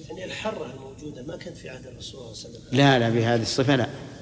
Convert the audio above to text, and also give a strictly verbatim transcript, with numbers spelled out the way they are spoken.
يعني الحرة الموجودة ما كانت في عهد الرسول صلى الله عليه وسلم. لا لا بهذه الصفة لا.